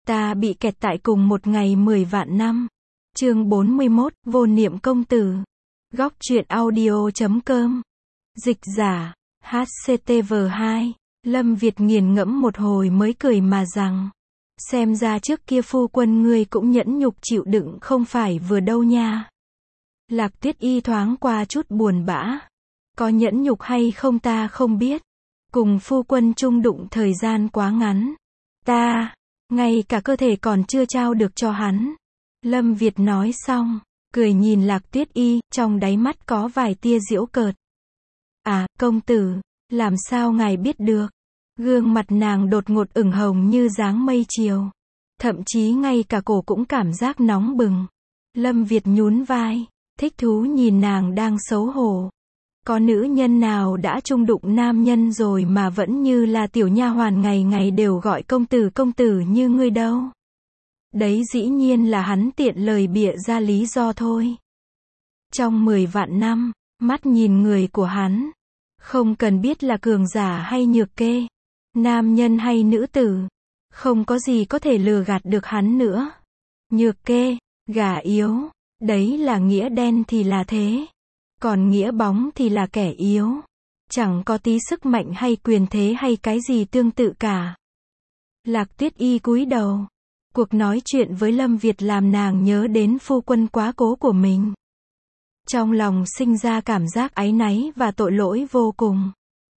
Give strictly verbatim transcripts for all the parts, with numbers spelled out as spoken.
Ta bị kẹt tại cùng một ngày mười vạn năm. Chương bốn mươi mốt, Vô Niệm Công Tử. Góc truyện audio chấm com. Dịch giả, hát xê tê vê hai. Lâm Việt nghiền ngẫm một hồi mới cười mà rằng. Xem ra trước kia phu quân ngươi cũng nhẫn nhục chịu đựng không phải vừa đâu nha. Lạc Tuyết Y thoáng qua chút buồn bã. Có nhẫn nhục hay không ta không biết. Cùng phu quân chung đụng thời gian quá ngắn. Ta, ngay cả cơ thể còn chưa trao được cho hắn. Lâm Việt nói xong, cười nhìn Lạc Tuyết Y, trong đáy mắt có vài tia giễu cợt. À, công tử, làm sao ngài biết được? Gương mặt nàng đột ngột ửng hồng như dáng mây chiều. Thậm chí ngay cả cổ cũng cảm giác nóng bừng. Lâm Việt nhún vai, thích thú nhìn nàng đang xấu hổ. Có nữ nhân nào đã chung đụng nam nhân rồi mà vẫn như là tiểu nha hoàn ngày ngày đều gọi công tử công tử như ngươi đâu. Đấy dĩ nhiên là hắn tiện lời bịa ra lý do thôi. Trong mười vạn năm, mắt nhìn người của hắn, không cần biết là cường giả hay nhược kê, nam nhân hay nữ tử, không có gì có thể lừa gạt được hắn nữa. Nhược kê, gà yếu, đấy là nghĩa đen thì là thế. Còn nghĩa bóng thì là kẻ yếu. Chẳng có tí sức mạnh hay quyền thế hay cái gì tương tự cả. Lạc Tuyết Y cúi đầu. Cuộc nói chuyện với Lâm Việt làm nàng nhớ đến phu quân quá cố của mình. Trong lòng sinh ra cảm giác áy náy và tội lỗi vô cùng.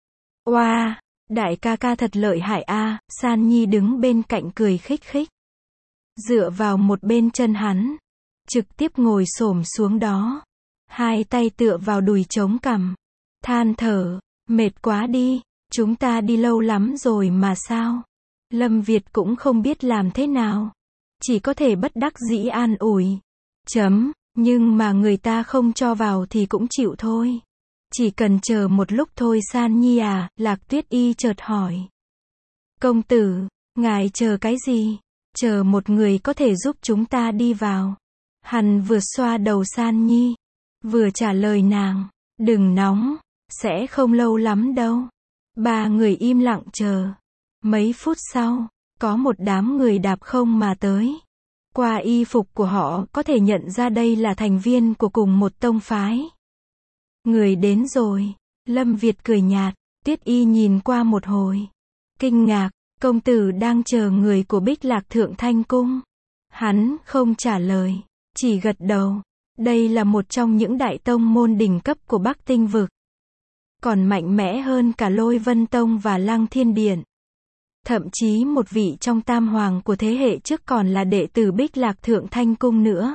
Oa, đại ca ca thật lợi hại a, San Nhi đứng bên cạnh cười khích khích. Dựa vào một bên chân hắn. Trực tiếp ngồi xổm xuống đó. Hai tay tựa vào đùi chống cằm. Than thở, mệt quá đi, chúng ta đi lâu lắm rồi mà sao? Lâm Việt cũng không biết làm thế nào. Chỉ có thể bất đắc dĩ an ủi. Chấm, nhưng mà người ta không cho vào thì cũng chịu thôi. Chỉ cần chờ một lúc thôi San Nhi à, Lạc Tuyết Y chợt hỏi. Công tử, ngài chờ cái gì? Chờ một người có thể giúp chúng ta đi vào. Hắn vừa xoa đầu San Nhi. Vừa trả lời nàng, đừng nóng, sẽ không lâu lắm đâu. Ba người im lặng chờ. Mấy phút sau, có một đám người đạp không mà tới. Qua y phục của họ có thể nhận ra đây là thành viên của cùng một tông phái. Người đến rồi, Lâm Việt cười nhạt, Tuyết Y nhìn qua một hồi. Kinh ngạc, công tử đang chờ người của Bích Lạc Thượng Thanh Cung. Hắn không trả lời, chỉ gật đầu. Đây là một trong những đại tông môn đỉnh cấp của Bắc Tinh Vực. Còn mạnh mẽ hơn cả Lôi Vân Tông và Lăng Thiên Điện. Thậm chí một vị trong tam hoàng của thế hệ trước còn là đệ tử Bích Lạc Thượng Thanh Cung nữa.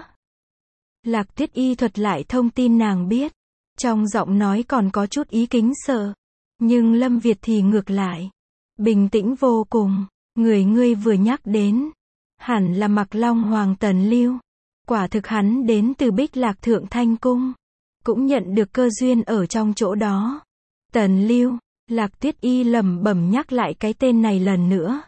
Lạc Tuyết Y thuật lại thông tin nàng biết. Trong giọng nói còn có chút ý kính sợ. Nhưng Lâm Việt thì ngược lại. Bình tĩnh vô cùng. Người ngươi vừa nhắc đến. Hẳn là Mặc Long Hoàng Tần Lưu. Quả thực hắn đến từ Bích Lạc Thượng Thanh Cung. Cũng nhận được cơ duyên ở trong chỗ đó. Tần Lưu, Lạc Tuyết Y lẩm bẩm nhắc lại cái tên này lần nữa.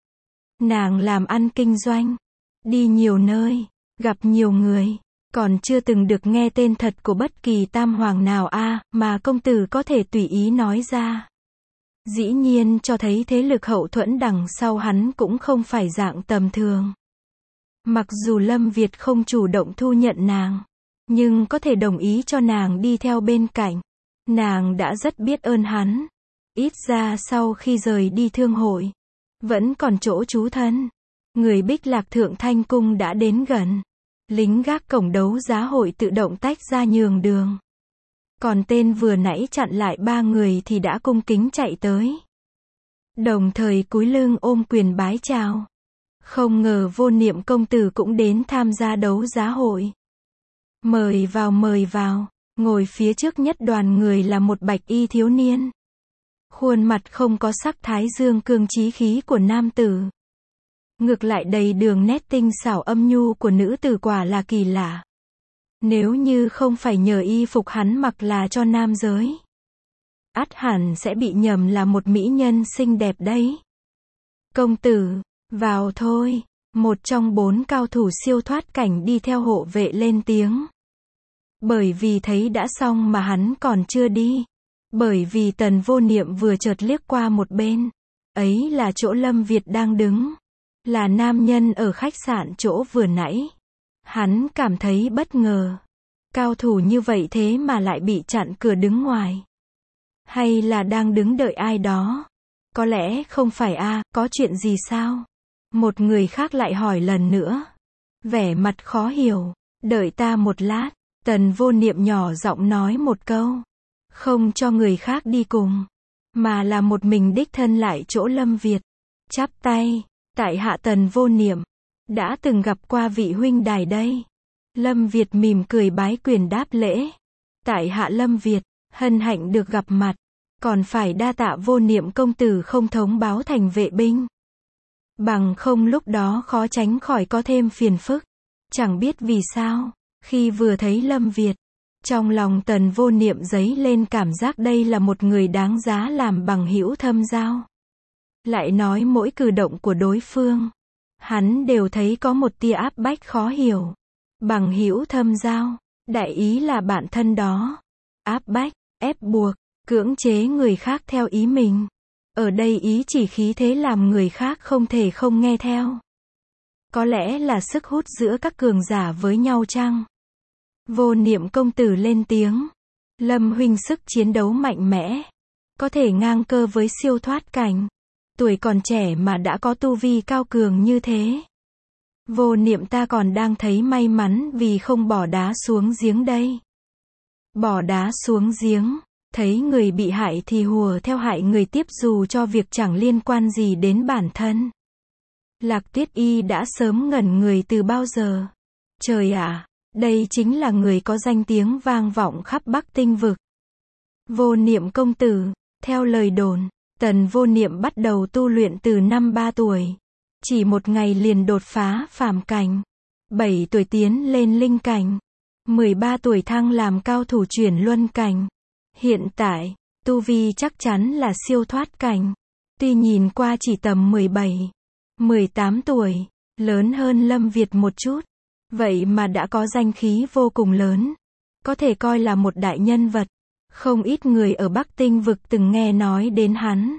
Nàng làm ăn kinh doanh. Đi nhiều nơi. Gặp nhiều người. Còn chưa từng được nghe tên thật của bất kỳ tam hoàng nào a à, mà công tử có thể tùy ý nói ra. Dĩ nhiên cho thấy thế lực hậu thuẫn đằng sau hắn cũng không phải dạng tầm thường. Mặc dù Lâm Việt không chủ động thu nhận nàng, nhưng có thể đồng ý cho nàng đi theo bên cạnh. Nàng đã rất biết ơn hắn. Ít ra sau khi rời đi thương hội, vẫn còn chỗ trú thân. Người Bích Lạc Thượng Thanh Cung đã đến gần. Lính gác cổng đấu giá hội tự động tách ra nhường đường. Còn tên vừa nãy chặn lại ba người thì đã cung kính chạy tới. Đồng thời cúi lưng ôm quyền bái chào. Không ngờ Vô Niệm công tử cũng đến tham gia đấu giá hội. Mời vào mời vào, ngồi phía trước nhất đoàn người là một bạch y thiếu niên. Khuôn mặt không có sắc thái dương cương chí khí của nam tử. Ngược lại đầy đường nét tinh xảo âm nhu của nữ tử quả là kỳ lạ. Nếu như không phải nhờ y phục hắn mặc là cho nam giới, ắt hẳn sẽ bị nhầm là một mỹ nhân xinh đẹp đấy. Công tử, vào thôi, một trong bốn cao thủ siêu thoát cảnh đi theo hộ vệ lên tiếng. Bởi vì thấy đã xong mà hắn còn chưa đi. Bởi vì Tần Vô Niệm vừa chợt liếc qua một bên. Ấy là chỗ Lâm Việt đang đứng. là nam nhân ở khách sạn chỗ vừa nãy. Hắn cảm thấy bất ngờ. Cao thủ như vậy thế mà lại bị chặn cửa đứng ngoài. Hay là đang đứng đợi ai đó? Có lẽ không phải a, có chuyện gì sao? Một người khác lại hỏi lần nữa. Vẻ mặt khó hiểu. Đợi ta một lát. Tần Vô Niệm nhỏ giọng nói một câu. Không cho người khác đi cùng. Mà là một mình đích thân lại chỗ Lâm Việt. Chắp tay. Tại hạ Tần Vô Niệm. Đã từng gặp qua vị huynh đài đây. Lâm Việt mỉm cười bái quyền đáp lễ. Tại hạ Lâm Việt. Hân hạnh được gặp mặt. Còn phải đa tạ Vô Niệm công tử không thống báo thành vệ binh. Bằng không lúc đó khó tránh khỏi có thêm phiền phức. Chẳng biết vì sao. Khi vừa thấy Lâm Việt. Trong lòng Tần Vô Niệm dấy lên cảm giác đây là một người đáng giá làm bằng hữu thâm giao. Lại nói mỗi cử động của đối phương. Hắn đều thấy có một tia áp bách khó hiểu. Bằng hữu thâm giao. Đại ý là bạn thân đó. Áp bách, ép buộc, cưỡng chế người khác theo ý mình. Ở đây ý chỉ khí thế làm người khác không thể không nghe theo. Có lẽ là sức hút giữa các cường giả với nhau chăng? Vô Niệm công tử lên tiếng. Lâm huynh sức chiến đấu mạnh mẽ. Có thể ngang cơ với siêu thoát cảnh. Tuổi còn trẻ mà đã có tu vi cao cường như thế. Vô Niệm ta còn đang thấy may mắn vì không bỏ đá xuống giếng đây. Bỏ đá xuống giếng. Thấy người bị hại thì hùa theo hại người tiếp dù cho việc chẳng liên quan gì đến bản thân. Lạc Tuyết Y đã sớm ngẩn người từ bao giờ. Trời ạ, đây chính là người có danh tiếng vang vọng khắp Bắc Tinh vực. Vô Niệm công tử, theo lời đồn, Tần Vô Niệm bắt đầu tu luyện từ năm ba tuổi. Chỉ một ngày liền đột phá phàm cảnh. bảy tuổi tiến lên linh cảnh. mười ba tuổi thăng làm cao thủ chuyển luân cảnh. Hiện tại, tu vi chắc chắn là siêu thoát cảnh. Tuy nhìn qua chỉ tầm mười bảy, mười tám tuổi, lớn hơn Lâm Việt một chút. Vậy mà đã có danh khí vô cùng lớn. Có thể coi là một đại nhân vật. Không ít người ở Bắc Tinh vực từng nghe nói đến hắn.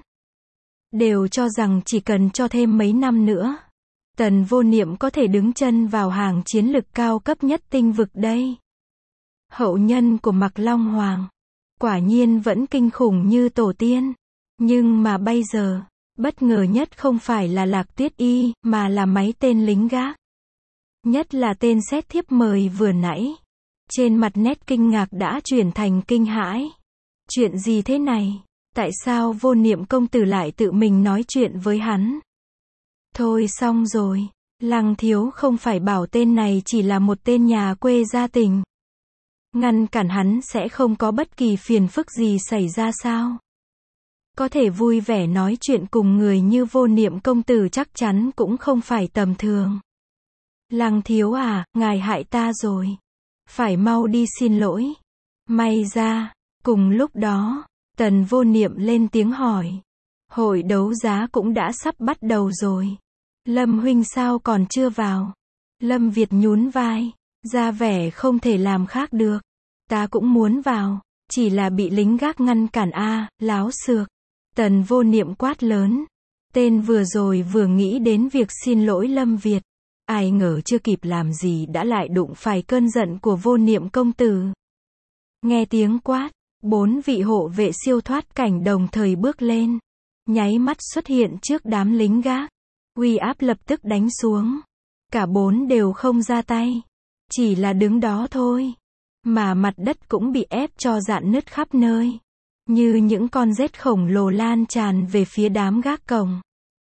Đều cho rằng chỉ cần cho thêm mấy năm nữa. Tần Vô Niệm có thể đứng chân vào hàng chiến lực cao cấp nhất tinh vực đây. Hậu nhân của Mạc Long Hoàng. Quả nhiên vẫn kinh khủng như tổ tiên. Nhưng mà bây giờ, bất ngờ nhất không phải là Lạc Tuyết Y, mà là mấy tên lính gác. Nhất là tên xét thiếp mời vừa nãy. Trên mặt nét kinh ngạc đã chuyển thành kinh hãi. Chuyện gì thế này? Tại sao Vô Niệm công tử lại tự mình nói chuyện với hắn? Thôi xong rồi. Lăng thiếu không phải bảo tên này chỉ là một tên nhà quê gia tình. Ngăn cản hắn sẽ không có bất kỳ phiền phức gì xảy ra sao? Có thể vui vẻ nói chuyện cùng người như Vô Niệm công tử chắc chắn cũng không phải tầm thường. Lăng thiếu à, ngài hại ta rồi. Phải mau đi xin lỗi. May ra, cùng lúc đó, Tần Vô Niệm lên tiếng hỏi. Hội đấu giá cũng đã sắp bắt đầu rồi. Lâm huynh sao còn chưa vào? Lâm Việt nhún vai, ra vẻ không thể làm khác được. Ta cũng muốn vào, chỉ là bị lính gác ngăn cản a, láo xược. Tần Vô Niệm quát lớn. Tên vừa rồi vừa nghĩ đến việc xin lỗi Lâm Việt. Ai ngờ chưa kịp làm gì đã lại đụng phải cơn giận của Vô Niệm công tử. Nghe tiếng quát, bốn vị hộ vệ siêu thoát cảnh đồng thời bước lên. Nháy mắt xuất hiện trước đám lính gác. Uy áp lập tức đánh xuống. Cả bốn đều không ra tay. Chỉ là đứng đó thôi. Mà mặt đất cũng bị ép cho rạn nứt khắp nơi. Như những con rết khổng lồ lan tràn về phía đám gác cổng.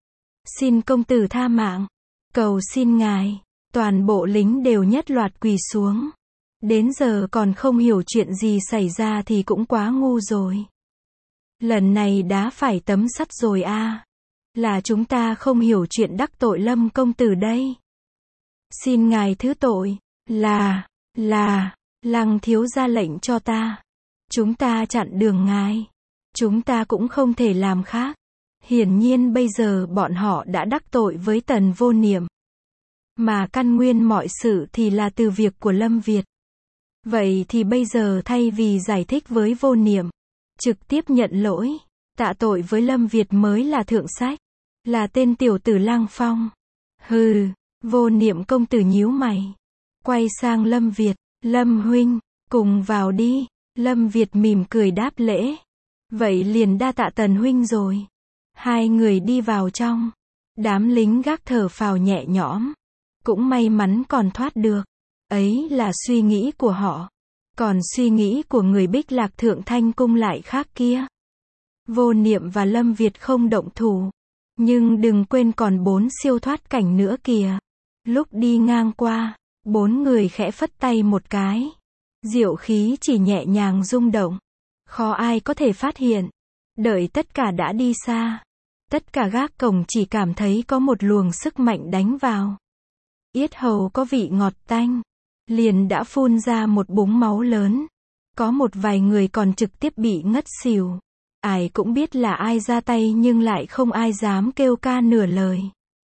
Xin công tử tha mạng. Cầu xin ngài. Toàn bộ lính đều nhất loạt quỳ xuống. Đến giờ còn không hiểu chuyện gì xảy ra thì cũng quá ngu rồi. Lần này đã phải tấm sắt rồi a. À. Là chúng ta không hiểu chuyện đắc tội Lâm công tử đây. Xin ngài thứ tội. Là, là, Lăng thiếu ra lệnh cho ta. Chúng ta chặn đường ngài. Chúng ta cũng không thể làm khác. Hiển nhiên bây giờ bọn họ đã đắc tội với Tần Vô Niệm. Mà căn nguyên mọi sự thì là từ việc của Lâm Việt. Vậy thì bây giờ thay vì giải thích với Vô Niệm, trực tiếp nhận lỗi, tạ tội với Lâm Việt mới là thượng sách. Là tên tiểu tử Lăng Phong. Hừ, Vô Niệm công tử nhíu mày. Quay sang Lâm Việt, Lâm huynh, cùng vào đi. Lâm Việt mỉm cười đáp lễ. Vậy liền đa tạ Tần huynh rồi. Hai người đi vào trong. Đám lính gác thở phào nhẹ nhõm. Cũng may mắn còn thoát được. Ấy là suy nghĩ của họ. Còn suy nghĩ của người Bích Lạc Thượng Thanh Cung lại khác kia. Vô Niệm và Lâm Việt không động thủ. Nhưng đừng quên còn bốn siêu thoát cảnh nữa kìa. Lúc đi ngang qua, bốn người khẽ phất tay một cái. Diệu khí chỉ nhẹ nhàng rung động. Khó ai có thể phát hiện. Đợi tất cả đã đi xa. Tất cả gác cổng chỉ cảm thấy có một luồng sức mạnh đánh vào. Yết hầu có vị ngọt tanh. Liền đã phun ra một búng máu lớn. Có một vài người còn trực tiếp bị ngất xỉu. Ai cũng biết là ai ra tay nhưng lại không ai dám kêu ca nửa lời.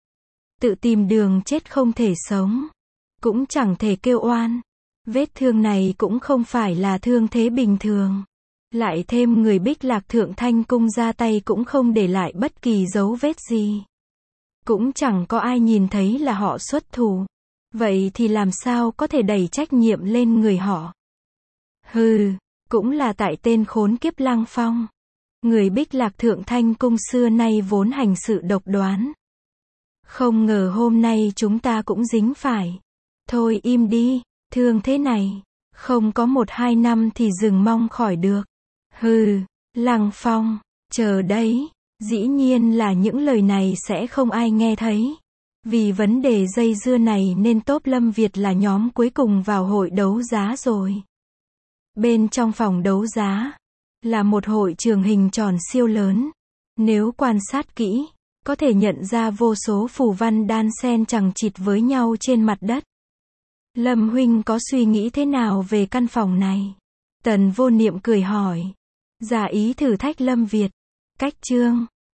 Tự tìm đường chết không thể sống. Cũng chẳng thể kêu oan. Vết thương này cũng không phải là thương thế bình thường. Lại thêm người Bích Lạc Thượng Thanh Cung ra tay cũng không để lại bất kỳ dấu vết gì. Cũng chẳng có ai nhìn thấy là họ xuất thủ. Vậy thì làm sao có thể đẩy trách nhiệm lên người họ? Hừ, cũng là tại tên khốn kiếp Lăng Phong. Người Bích Lạc Thượng Thanh Cung xưa nay vốn hành sự độc đoán. Không ngờ hôm nay chúng ta cũng dính phải. Thôi im đi, thương thế này, không có một hai năm thì dừng mong khỏi được. Hừ, Lăng Phong, chờ đấy, dĩ nhiên là những lời này sẽ không ai nghe thấy. Vì vấn đề dây dưa này nên Tốp Lâm Việt là nhóm cuối cùng vào hội đấu giá rồi. Bên trong phòng đấu giá, là một hội trường hình tròn siêu lớn. Nếu quan sát kỹ, có thể nhận ra vô số phù văn đan xen chằng chịt với nhau trên mặt đất. Lâm huynh có suy nghĩ thế nào về căn phòng này? Tần Vô Niệm cười hỏi. Giả ý thử thách Lâm Việt. Cách chương